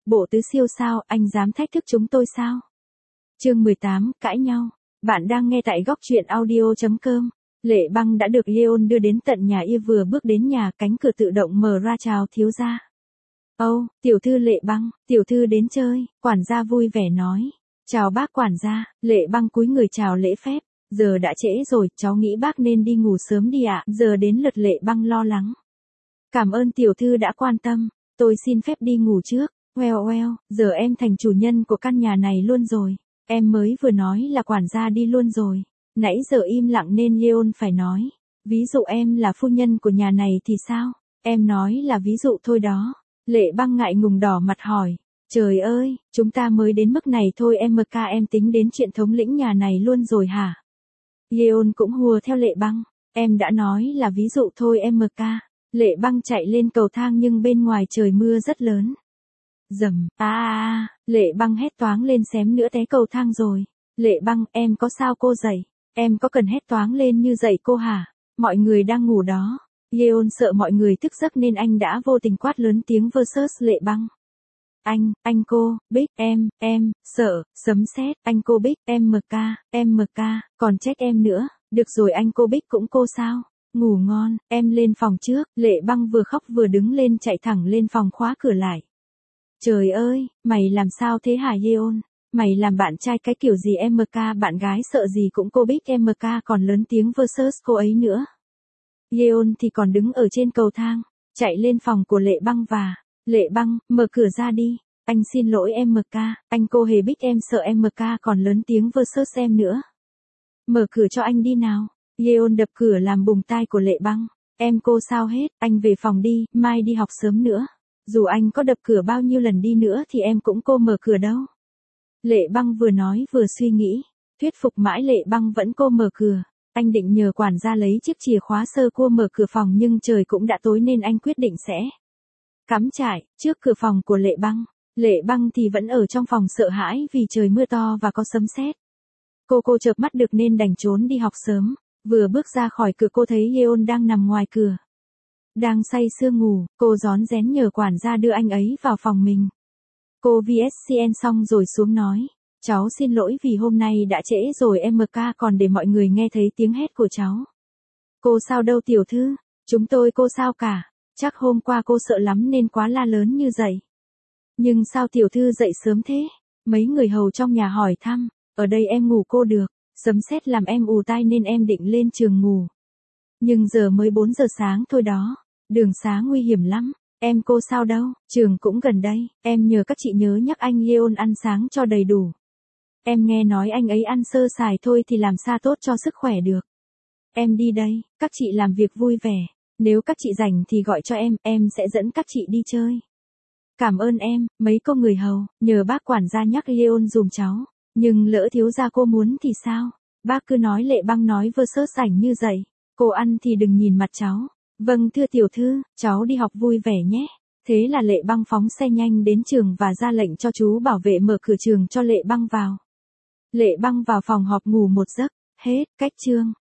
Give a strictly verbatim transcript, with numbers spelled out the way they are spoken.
Bộ tứ siêu sao, anh dám thách thức chúng tôi sao? Chương mười tám, cãi nhau. Bạn đang nghe tại góc truyện audio chấm com. Lệ Băng đã được Yeon đưa đến tận nhà, y vừa bước đến nhà, cánh cửa tự động mở ra. Chào thiếu gia. Âu, oh, tiểu thư Lệ Băng, tiểu thư đến chơi, quản gia vui vẻ nói. Chào bác quản gia. Lệ Băng cúi người chào lễ phép. Giờ đã trễ rồi, cháu nghĩ bác nên đi ngủ sớm đi ạ. Giờ đến lượt Lệ Băng lo lắng. Cảm ơn tiểu thư đã quan tâm, tôi xin phép đi ngủ trước. Well well, giờ em thành chủ nhân của căn nhà này luôn rồi. Em mới vừa nói là quản gia đi luôn rồi. Nãy giờ im lặng nên Yeon phải nói. Ví dụ em là phu nhân của nhà này thì sao? Em nói là ví dụ thôi đó. Lệ Băng ngại ngùng đỏ mặt hỏi. Trời ơi, chúng ta mới đến mức này thôi em ca, em tính đến chuyện thống lĩnh nhà này luôn rồi hả? Yeon cũng hùa theo Lệ Băng. Em đã nói là ví dụ thôi em ca. Lệ Băng chạy lên cầu thang nhưng bên ngoài trời mưa rất lớn. Dầm, a a a, Lệ Băng hét toáng lên xém nữa té cầu thang rồi. Lệ Băng, em có sao cô dậy? Em có cần hét toáng lên như dậy cô hả? Mọi người đang ngủ đó. Yeon sợ mọi người thức giấc nên anh đã vô tình quát lớn tiếng versus Lệ Băng. Anh, anh cô, Bích, em, em, sợ, sấm sét, anh cô Bích, em ca, em ca, còn trách em nữa. Được rồi anh cô Bích cũng cô sao? Ngủ ngon, em lên phòng trước. Lệ Băng vừa khóc vừa đứng lên chạy thẳng lên phòng khóa cửa lại. Trời ơi, mày làm sao thế hả Yeon? Mày làm bạn trai cái kiểu gì em ca, bạn gái sợ gì cũng cô Bích em ca, còn lớn tiếng versus cô ấy nữa. Yeon thì còn đứng ở trên cầu thang, chạy lên phòng của Lệ Băng và, Lệ Băng, mở cửa ra đi. Anh xin lỗi em ca, anh cô hề Bích em sợ em ca, còn lớn tiếng versus em nữa. Mở cửa cho anh đi nào. Yeon đập cửa làm bùng tai của Lệ Băng. Em cô sao hết, anh về phòng đi, mai đi học sớm nữa. Dù anh có đập cửa bao nhiêu lần đi nữa thì em cũng cô mở cửa đâu. Lệ Băng vừa nói vừa suy nghĩ. Thuyết phục mãi Lệ Băng vẫn cô mở cửa. Anh định nhờ quản gia lấy chiếc chìa khóa sơ cua mở cửa phòng nhưng trời cũng đã tối nên anh quyết định sẽ cắm trại trước cửa phòng của Lệ Băng. Lệ Băng thì vẫn ở trong phòng sợ hãi vì trời mưa to và có sấm sét. Cô cô chợp mắt được nên đành trốn đi học sớm. Vừa bước ra khỏi cửa cô thấy Yeon đang nằm ngoài cửa. Đang say sưa ngủ, cô rón rén nhờ quản gia đưa anh ấy vào phòng mình. Cô vê ét xê en xong rồi xuống nói. Cháu xin lỗi vì hôm nay đã trễ rồi em ca, còn để mọi người nghe thấy tiếng hét của cháu. Cô sao đâu tiểu thư, chúng tôi cô sao cả, chắc hôm qua cô sợ lắm nên quá la lớn như vậy. Nhưng sao tiểu thư dậy sớm thế? Mấy người hầu trong nhà hỏi thăm, ở đây em ngủ cô được, sấm sét làm em ù tai nên em định lên trường ngủ. Nhưng giờ mới bốn giờ sáng thôi đó, đường xá nguy hiểm lắm, em cô sao đâu, trường cũng gần đây, em nhờ các chị nhớ nhắc anh Yeon ăn sáng cho đầy đủ. Em nghe nói anh ấy ăn sơ sài thôi thì làm sao tốt cho sức khỏe được. Em đi đây, các chị làm việc vui vẻ, nếu các chị rảnh thì gọi cho em, em sẽ dẫn các chị đi chơi. Cảm ơn em, mấy cô người hầu, nhờ bác quản gia nhắc Yeon dùm cháu, nhưng lỡ thiếu gia cô muốn thì sao? Bác cứ nói Lệ Băng nói versus rảnh như vậy, cô ăn thì đừng nhìn mặt cháu. Vâng thưa tiểu thư, cháu đi học vui vẻ nhé. Thế là Lệ Băng phóng xe nhanh đến trường và ra lệnh cho chú bảo vệ mở cửa trường cho Lệ Băng vào. Lệ Băng vào phòng họp ngủ một giấc, hết, cách chương.